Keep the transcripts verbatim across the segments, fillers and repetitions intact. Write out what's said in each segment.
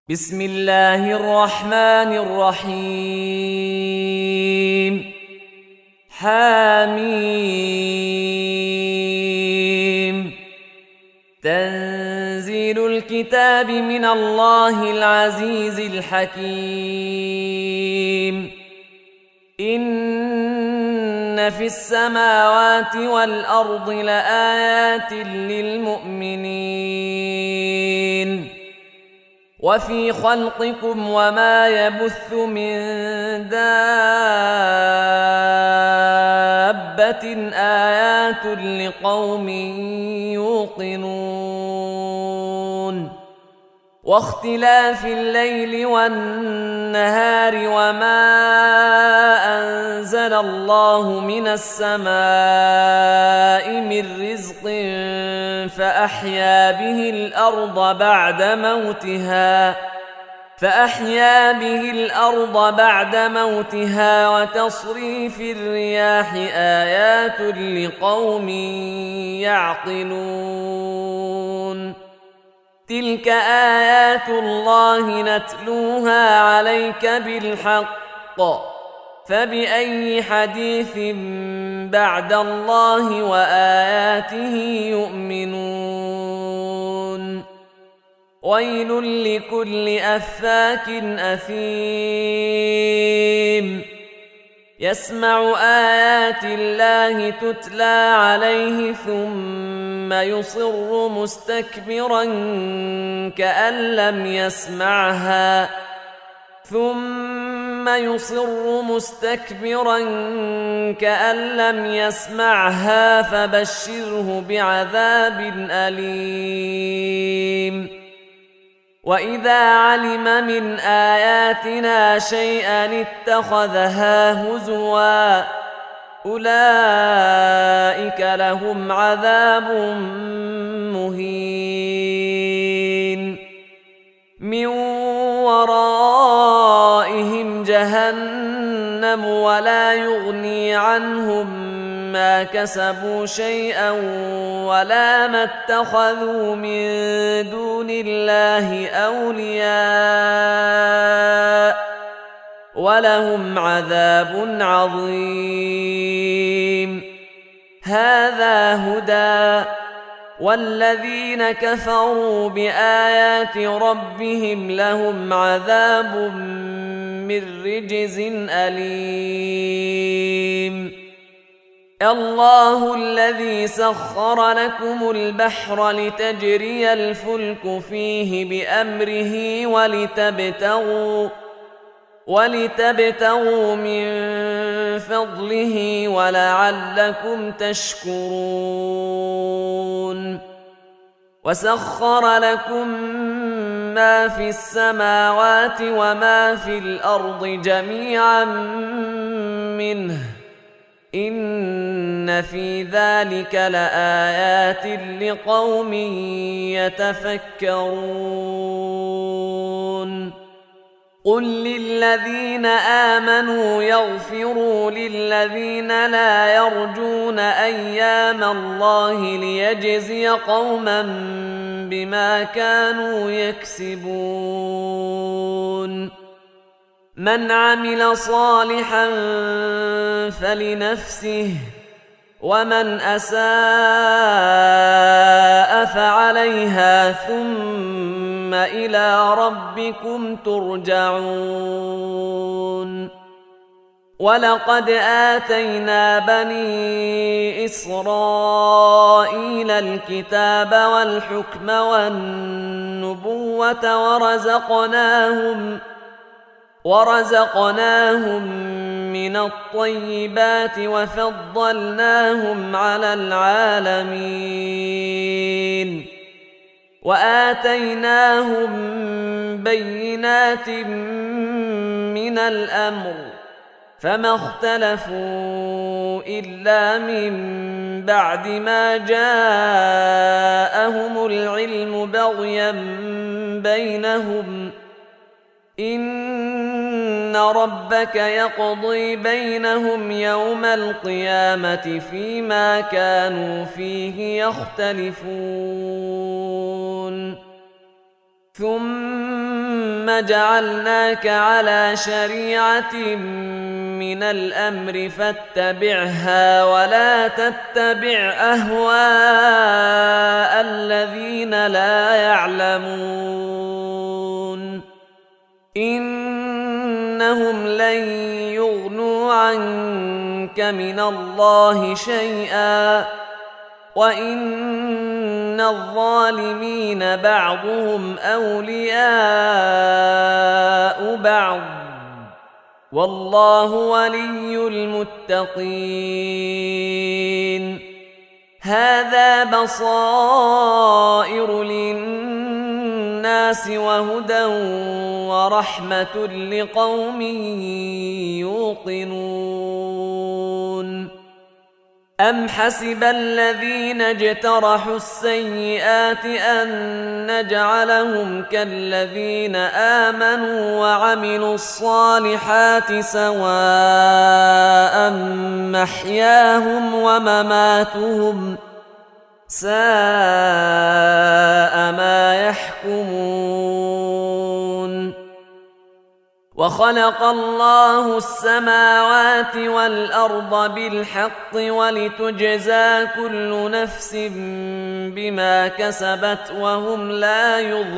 بسم الله الرحمن الرحيم. حميم. تنزيل الكتاب من الله العزيز الحكيم. إن في السماوات والأرض لآيات للمؤمنين وفي خلقكم وما يبث من دابة آيات لقوم يوقنون واختلاف الليل والنهار وما أنزل الله من السماء من رزق فأحيا به الأرض بعد موتها فأحيا به الأرض بعد موتها وتصريف الرياح آيات لقوم يعقلون. تلك آيات الله نتلوها عليك بالحق فبأي حديث بعد الله وآياته يؤمنون. ويل لكل أفاك أثيم يسمع آيات الله تتلى عليه ثم يصر مستكبرا كأن لم يسمعها ثم يصر مستكبرا كأن لم يسمعها فبشره بعذاب أليم. وإذا علم من آياتنا شيئا اتخذها هزوا أولئك لهم عذاب مهين من ورائهم جهنم ولا يغني عنهم ما كسبوا شيئا ولا ما اتخذوا من دون الله أولياء ولهم عذاب عظيم. هذا هدى والذين كفروا بآيات ربهم لهم عذاب من رجز أليم. الله الذي سخر لكم البحر لتجري الفلك فيه بأمره ولتبتغوا ولتبتغوا من فضله ولعلكم تشكرون. وسخر لكم ما في السماوات وما في الأرض جميعا منه إن في ذلك لآيات لقوم يتفكرون. قل للذين آمنوا يغفروا للذين لا يرجون أيام الله ليجزي قوما بما كانوا يكسبون. من عمل صالحا فلنفسه ومن أساء فعليها ثم إلى ربكم ترجعون. ولقد آتينا بني إسرائيل الكتاب والحكم والنبوة ورزقناهم ورزقناهم من الطيبات وفضلناهم على العالمين وآتيناهم بينات من الأمر فما اختلفوا إلا من بعد ما جاءهم العلم بغيا بينهم إن ربك يقضي بينهم يوم القيامة فيما كانوا فيه يختلفون ثم ثم جعلناك على شريعة من الأمر فاتبعها ولا تتبع أهواء الذين لا يعلمون إنهم لن يغنوا عنك من الله شيئا وإن الظالمين بعضهم أولياء بعض والله ولي المتقين هذا بصائر للناس وهدى ورحمة لقوم يوقنون أم حسب الذين اجترحوا السيئات أن نجعلهم كالذين آمنوا وعملوا الصالحات سواء محياهم ومماتهم ساء ما يحكمون وخلق الله السماوات والأرض بالحق ولتجزى كل نفس بما كسبت وهم لا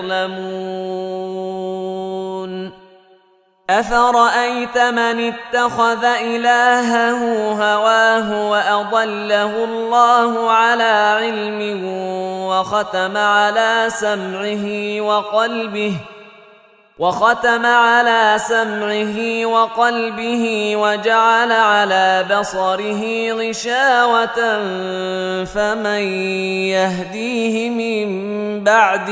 يظلمون أفرأيت من اتخذ إلهه هواه وأضله الله على علم وختم على سمعه وقلبه وختم على سمعه وقلبه وجعل على بصره غشاوة فمن يهديه من بعد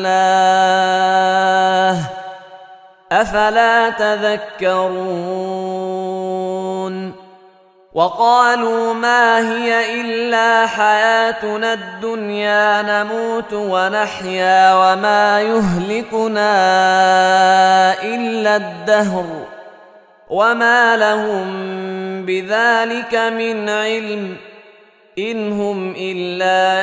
الله أفلا تذكرون وقالوا ما هي إلا حياتنا الدنيا نموت ونحيا وما يهلكنا إلا الدهر وما لهم بذلك من علم إن هم إلا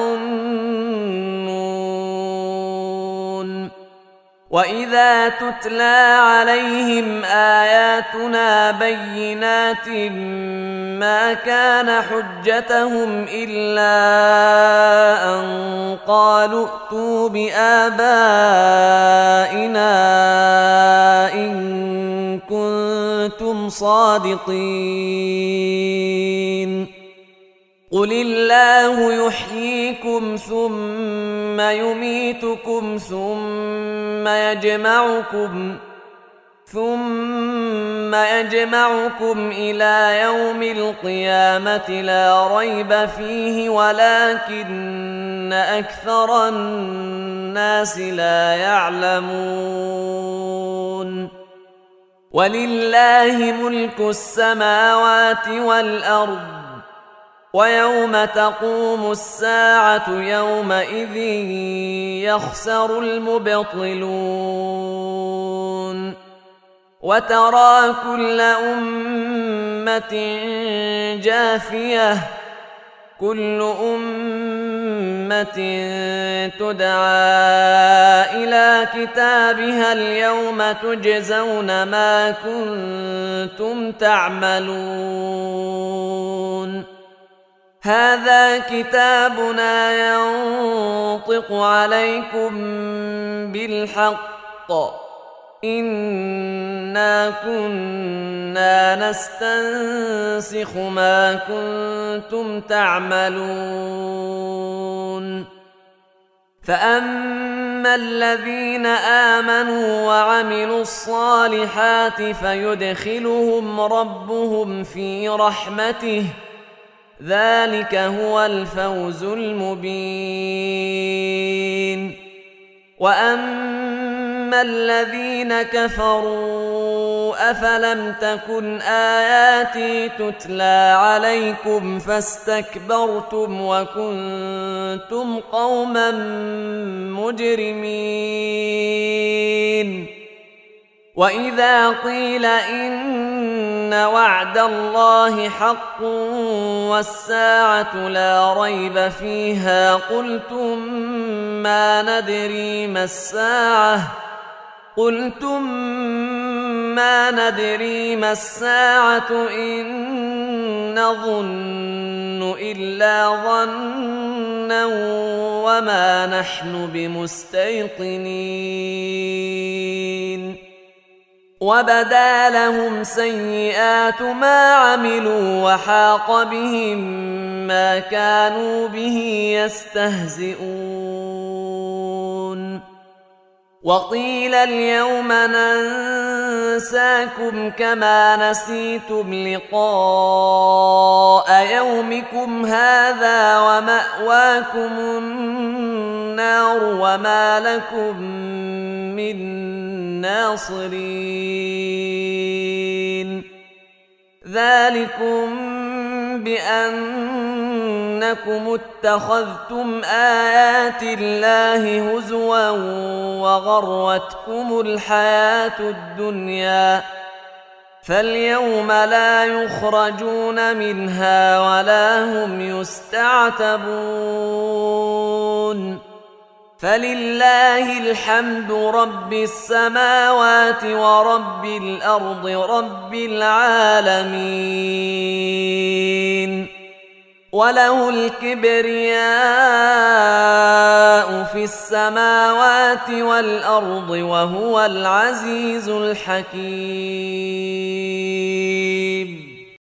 يظنون وإذا تتلى عليهم آياتنا بينات ما كان حجتهم إلا أن قالوا ائتوا بآبائنا إن كنتم صادقين قل الله يحييكم ثم يميتكم ثم يجمعكم ثم يجمعكم إلى يوم القيامة لا ريب فيه ولكن أكثر الناس لا يعلمون ولله ملك السماوات والأرض ويوم تقوم الساعة يومئذ يخسر المبطلون وترى كل أمة جاثية كل أمة تدعى إلى كتابها اليوم تجزون ما كنتم تعملون هذا كتابنا ينطق عليكم بالحق إنا كنا نستنسخ ما كنتم تعملون فأما الذين آمنوا وعملوا الصالحات فيدخلهم ربهم في رحمته ذلك هو الفوز المبين وأما الذين كفروا أفلم تكن آياتي تتلى عليكم فاستكبرتم وكنتم قوما مجرمين وإذا قيل إن وعد الله حق والساعة لا ريب فيها قلتم ما ندري ما الساعة قلتم ما ندري ما الساعة إن نظن إلا ظنا وما نحن بمستيقنين وبدا لهم سيئات ما عملوا وحاق بهم ما كانوا به يستهزئون وقيل اليوم ننساكم كما نسيتم لقاء يومكم هذا ومأواكم النار وما لكم من ناصرين ذلكم بأنكم اتخذتم آيات الله هزوا وغرتكم الحياة الدنيا فاليوم لا يخرجون منها ولا هم يستعتبون فلله الحمد رب السماوات ورب الأرض رب العالمين وله الكبرياء في السماوات والأرض وهو العزيز الحكيم